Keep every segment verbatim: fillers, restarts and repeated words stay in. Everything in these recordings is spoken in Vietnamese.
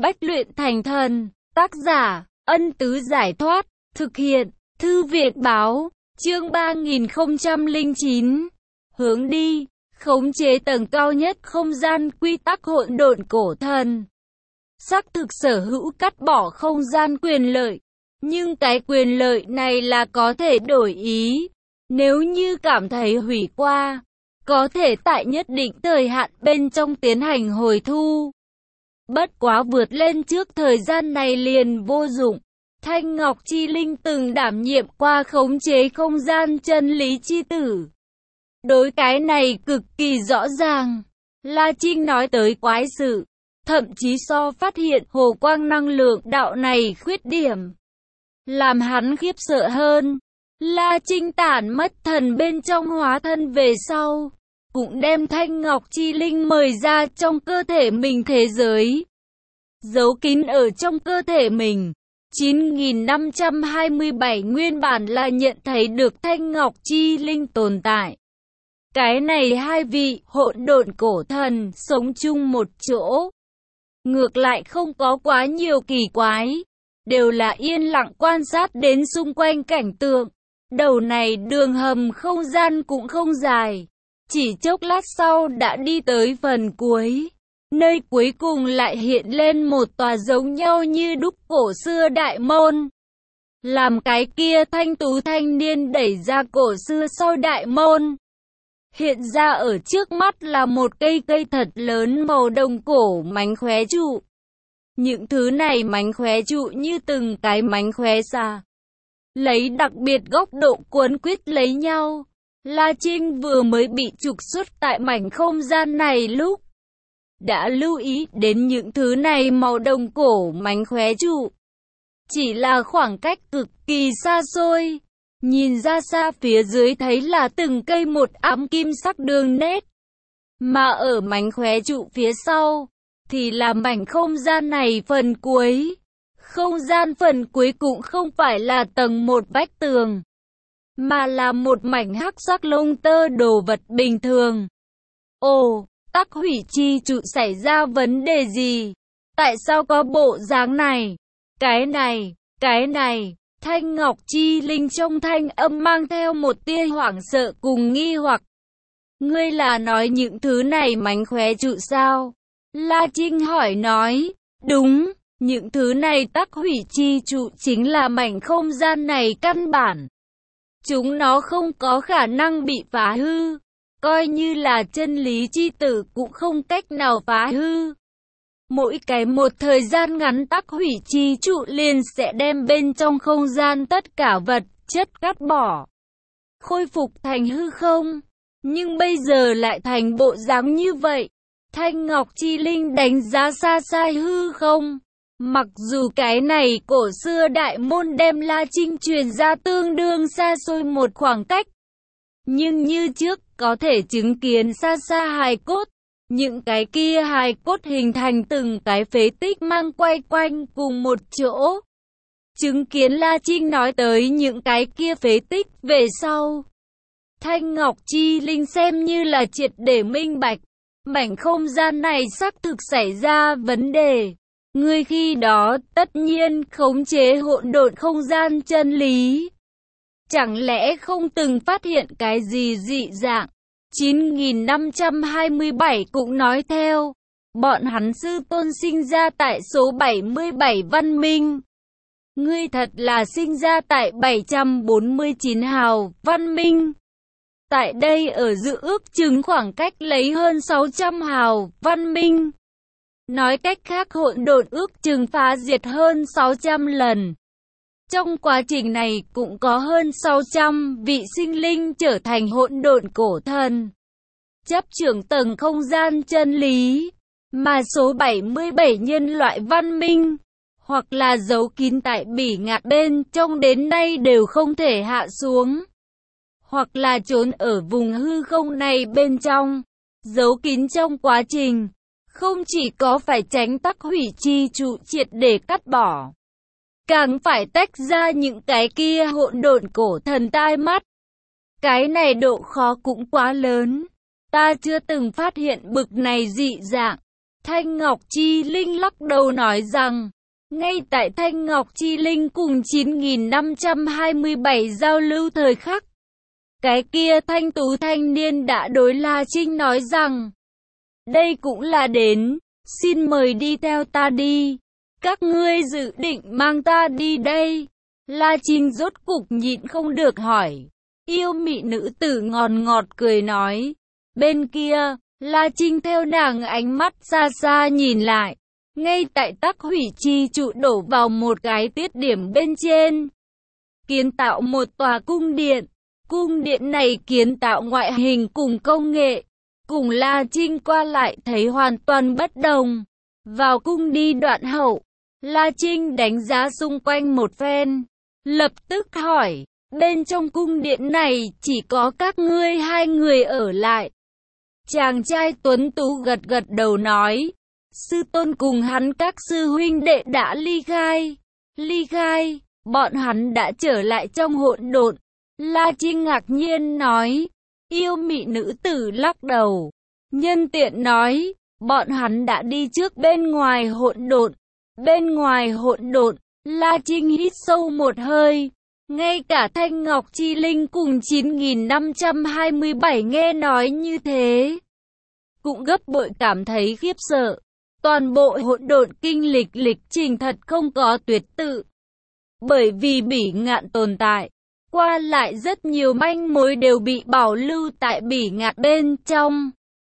Bách luyện thành thần. Tác giả, Ân Tứ Giải Thoát. Thực hiện, Thư viện Báo. Chương ba nghìn không trăm lẻ chín. Hướng đi, khống chế tầng cao nhất không gian quy tắc hỗn độn cổ thần. Xác thực sở hữu cắt bỏ không gian quyền lợi. Nhưng cái quyền lợi này là có thể đổi ý. Nếu như cảm thấy hủy qua, có thể tại nhất định thời hạn bên trong tiến hành hồi thu. Bất quá vượt lên trước thời gian này liền vô dụng. Thanh Ngọc Chi Linh từng đảm nhiệm qua khống chế không gian chân lý chi tử. Đối cái này cực kỳ rõ ràng. La Trinh nói tới quái sự, thậm chí so phát hiện hồ quang năng lượng đạo này khuyết điểm, làm hắn khiếp sợ hơn. La Trinh tản mất thần bên trong hóa thân về sau, cũng đem Thanh Ngọc Chi Linh mời ra trong cơ thể mình thế giới. Giấu kín ở trong cơ thể mình. chín nghìn năm trăm hai mươi bảy nguyên bản là nhận thấy được Thanh Ngọc Chi Linh tồn tại. Cái này hai vị hỗn độn cổ thần sống chung một chỗ. Ngược lại không có quá nhiều kỳ quái. Đều là yên lặng quan sát đến xung quanh cảnh tượng. Đầu này đường hầm không gian cũng không dài. Chỉ chốc lát sau đã đi tới phần cuối. Nơi cuối cùng lại hiện lên một tòa giống nhau như đúc cổ xưa đại môn. Làm cái kia thanh tú thanh niên đẩy ra cổ xưa sau đại môn. Hiện ra ở trước mắt là một cây cây thật lớn màu đồng cổ mánh khóe trụ. Những thứ này mánh khóe trụ như từng cái mánh khóe xa. Lấy đặc biệt góc độ cuốn quýt lấy nhau. La Trinh vừa mới bị trục xuất tại mảnh không gian này lúc đã lưu ý đến những thứ này màu đồng cổ mánh khóe trụ. Chỉ là khoảng cách cực kỳ xa xôi. Nhìn ra xa phía dưới thấy là từng cây một ám kim sắc đường nét. Mà ở mánh khóe trụ phía sau, thì là mảnh không gian này phần cuối. Không gian phần cuối cũng không phải là tầng một vách tường, mà là một mảnh hắc sắc lông tơ đồ vật bình thường. Ồ! Tắc hủy chi trụ xảy ra vấn đề gì? Tại sao có bộ dáng này? Cái này, cái này, Thanh Ngọc Chi Linh trong thanh âm mang theo một tia hoảng sợ cùng nghi hoặc. Ngươi là nói những thứ này mánh khóe trụ sao? La Trinh hỏi nói, đúng, những thứ này tắc hủy chi trụ chính là mảnh không gian này căn bản. Chúng nó không có khả năng bị phá hư. Coi như là chân lý chi tử cũng không cách nào phá hư. Mỗi cái một thời gian ngắn tắc hủy chi trụ liền sẽ đem bên trong không gian tất cả vật chất cắt bỏ, khôi phục thành hư không. Nhưng bây giờ lại thành bộ dáng như vậy. Thanh Ngọc Chi Linh đánh giá xa xa hư không. Mặc dù cái này cổ xưa đại môn đem La Trinh truyền ra tương đương xa xôi một khoảng cách, nhưng như trước có thể chứng kiến xa xa hài cốt. Những cái kia hài cốt hình thành từng cái phế tích mang quay quanh cùng một chỗ. Chứng kiến La Trinh nói tới những cái kia phế tích về sau, Thanh Ngọc Chi Linh xem như là triệt để minh bạch. Mảnh không gian này xác thực xảy ra vấn đề. Ngươi khi đó tất nhiên khống chế hỗn độn không gian chân lý. Chẳng lẽ không từng phát hiện cái gì dị dạng? chín nghìn năm trăm hai mươi bảy cũng nói theo. Bọn hắn sư tôn sinh ra tại số bảy mươi bảy văn minh. Ngươi thật là sinh ra tại bảy trăm bốn mươi chín hào văn minh. Tại đây ở giữa ước chừng khoảng cách lấy hơn sáu trăm hào văn minh. Nói cách khác hỗn độn ước chừng phá diệt hơn sáu trăm lần. Trong quá trình này cũng có hơn sáu trăm vị sinh linh trở thành hỗn độn cổ thần, chấp trưởng tầng không gian chân lý, mà số bảy mươi bảy nhân loại văn minh, hoặc là giấu kín tại bỉ ngạn bên trong đến nay đều không thể hạ xuống, hoặc là trốn ở vùng hư không này bên trong, giấu kín trong quá trình, không chỉ có phải tránh tắc hủy chi trụ triệt để cắt bỏ, càng phải tách ra những cái kia hỗn độn cổ thần tai mắt. Cái này độ khó cũng quá lớn. Ta chưa từng phát hiện bực này dị dạng. Thanh Ngọc Chi Linh lắc đầu nói rằng, ngay tại Thanh Ngọc Chi Linh cùng chín nghìn năm trăm hai mươi bảy giao lưu thời khắc, cái kia thanh tú thanh niên đã đối La Trinh nói rằng, đây cũng là đến, xin mời đi theo ta đi, các ngươi dự định mang ta đi đây. La Trinh rốt cục nhịn không được hỏi, yêu mị nữ tử ngọt ngọt cười nói, bên kia, La Trinh theo nàng ánh mắt xa xa nhìn lại, ngay tại Tắc Hủy Chi trụ đổ vào một cái tiết điểm bên trên, kiến tạo một tòa cung điện. Cung điện này kiến tạo ngoại hình cùng công nghệ, cùng La Trinh qua lại thấy hoàn toàn bất đồng. Vào cung đi đoạn hậu, La Trinh đánh giá xung quanh một phen, lập tức hỏi, bên trong cung điện này chỉ có các ngươi hai người ở lại. Chàng trai tuấn tú gật gật đầu nói, sư tôn cùng hắn các sư huynh đệ đã ly khai. Ly khai, bọn hắn đã trở lại trong hỗn độn. La Trinh ngạc nhiên nói, yêu mị nữ tử lắc đầu, nhân tiện nói, bọn hắn đã đi trước bên ngoài hỗn độn. Bên ngoài hỗn độn, La Trinh hít sâu một hơi, ngay cả Thanh Ngọc Chi Linh cùng chín nghìn năm trăm hai mươi bảy nghe nói như thế, cũng gấp bội cảm thấy khiếp sợ. Toàn bộ hỗn độn kinh lịch lịch trình thật không có tuyệt tự, bởi vì Bỉ Ngạn tồn tại. Qua lại rất nhiều manh mối đều bị bảo lưu tại Bỉ Ngạn bên trong.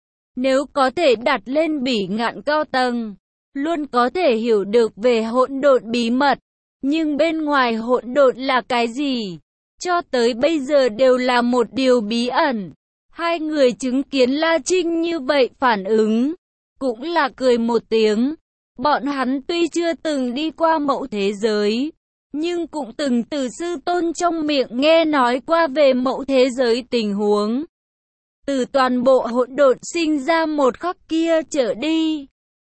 Nếu có thể đặt lên Bỉ Ngạn cao tầng, luôn có thể hiểu được về hỗn độn bí mật. Nhưng bên ngoài hỗn độn là cái gì? Cho tới bây giờ đều là một điều bí ẩn. Hai người chứng kiến La Trinh như vậy phản ứng, cũng là cười một tiếng. Bọn hắn tuy chưa từng đi qua mậu thế giới, nhưng cũng từng từ sư tôn trong miệng nghe nói qua về mậu thế giới tình huống. Từ toàn bộ hỗn độn sinh ra một khắc kia trở đi,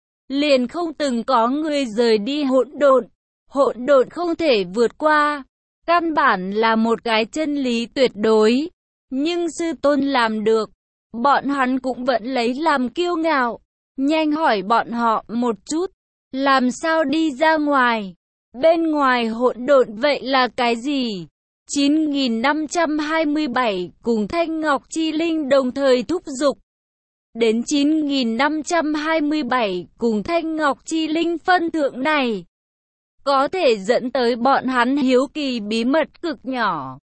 liền không từng có người rời đi hỗn độn. Hỗn độn không thể vượt qua, căn bản là một cái chân lý tuyệt đối. Nhưng sư tôn làm được, bọn hắn cũng vẫn lấy làm kiêu ngạo. Nhanh hỏi bọn họ một chút, làm sao đi ra ngoài? Bên ngoài hỗn độn vậy là cái gì? chín nghìn năm trăm hai mươi bảy cùng Thanh Ngọc Chi Linh đồng thời thúc giục. Đến chín nghìn năm trăm hai mươi bảy cùng Thanh Ngọc Chi Linh phân thượng này, có thể dẫn tới bọn hắn hiếu kỳ bí mật cực nhỏ.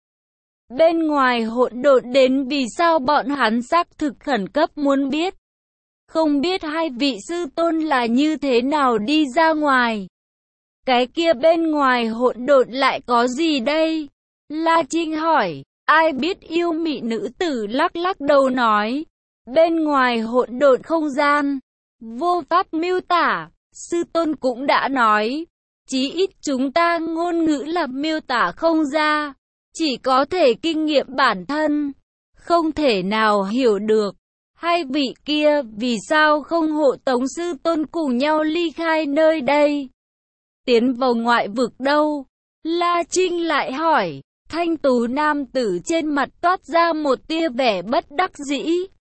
Bên ngoài hỗn độn đến vì sao bọn hắn xác thực khẩn cấp muốn biết. Không biết hai vị sư tôn là như thế nào đi ra ngoài. Cái kia bên ngoài hỗn độn lại có gì đây? La Trinh hỏi, ai biết yêu mị nữ tử lắc lắc đầu nói, bên ngoài hỗn độn không gian, vô pháp miêu tả, sư tôn cũng đã nói, chí ít chúng ta ngôn ngữ là miêu tả không ra, chỉ có thể kinh nghiệm bản thân, không thể nào hiểu được. Hai vị kia vì sao không hộ tống sư tôn cùng nhau ly khai nơi đây? Tiến vào ngoại vực đâu? La Trinh lại hỏi. Thanh tú nam tử trên mặt toát ra một tia vẻ bất đắc dĩ.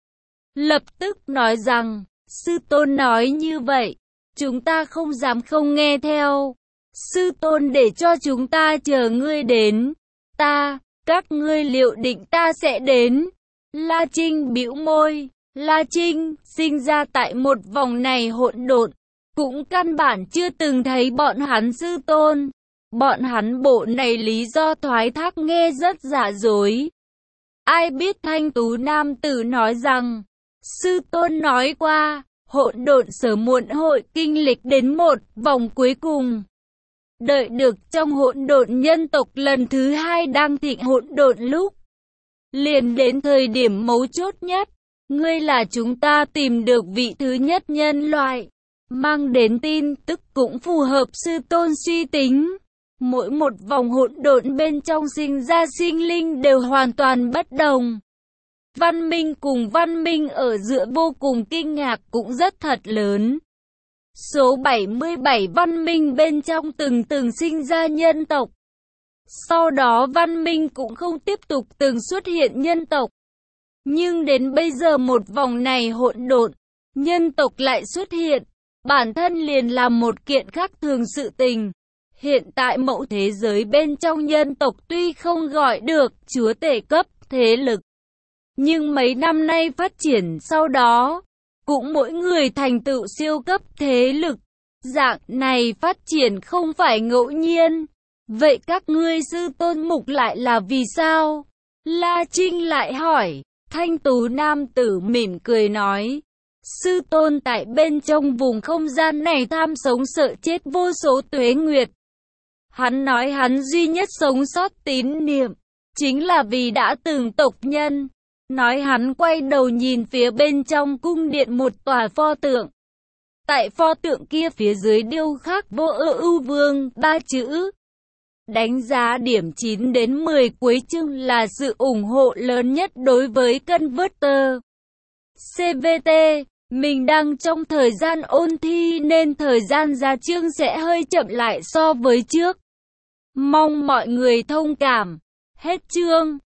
Lập tức nói rằng, sư tôn nói như vậy, chúng ta không dám không nghe theo. Sư tôn để cho chúng ta chờ ngươi đến. Ta, các ngươi liệu định ta sẽ đến? La Trinh bĩu môi. La Trinh, sinh ra tại một vòng này hỗn độn, cũng căn bản chưa từng thấy bọn hắn sư tôn. Bọn hắn bộ này lý do thoái thác nghe rất giả dối. Ai biết thanh tú nam tử nói rằng, sư tôn nói qua, hỗn độn sớm muộn hội kinh lịch đến một vòng cuối cùng. Đợi được trong hỗn độn nhân tộc lần thứ hai đang thịnh hỗn độn lúc, liền đến thời điểm mấu chốt nhất. Ngươi là chúng ta tìm được vị thứ nhất nhân loại, mang đến tin tức cũng phù hợp sư tôn suy tính. Mỗi một vòng hỗn độn bên trong sinh ra sinh linh đều hoàn toàn bất đồng. Văn minh cùng văn minh ở giữa vô cùng kinh ngạc cũng rất thật lớn. Số bảy mươi bảy văn minh bên trong từng từng sinh ra nhân tộc. Sau đó văn minh cũng không tiếp tục từng xuất hiện nhân tộc. Nhưng đến bây giờ một vòng này hỗn độn, nhân tộc lại xuất hiện. bản thân liền là một kiện khác thường sự tình. Hiện tại mẫu thế giới bên trong nhân tộc tuy không gọi được chúa tể cấp thế lực, nhưng mấy năm nay phát triển sau đó, cũng mỗi người thành tựu siêu cấp thế lực. Dạng này phát triển không phải ngẫu nhiên. Vậy các ngươi sư tôn mục lại là vì sao? La Trinh lại hỏi. Thanh tú nam tử mỉm cười nói. Sư tôn tại bên trong vùng không gian này tham sống sợ chết vô số tuế nguyệt. Hắn nói hắn duy nhất sống sót tín niệm, chính là vì đã từng tộc nhân. Nói hắn quay đầu nhìn phía bên trong cung điện một tòa pho tượng. Tại pho tượng kia phía dưới điêu khắc vô ưu vương ba chữ. Đánh giá điểm chín đến mười cuối chương là sự ủng hộ lớn nhất đối với Converter. xê vê tê, mình đang trong thời gian ôn thi nên thời gian ra chương sẽ hơi chậm lại so với trước. Mong mọi người thông cảm. Hết chương.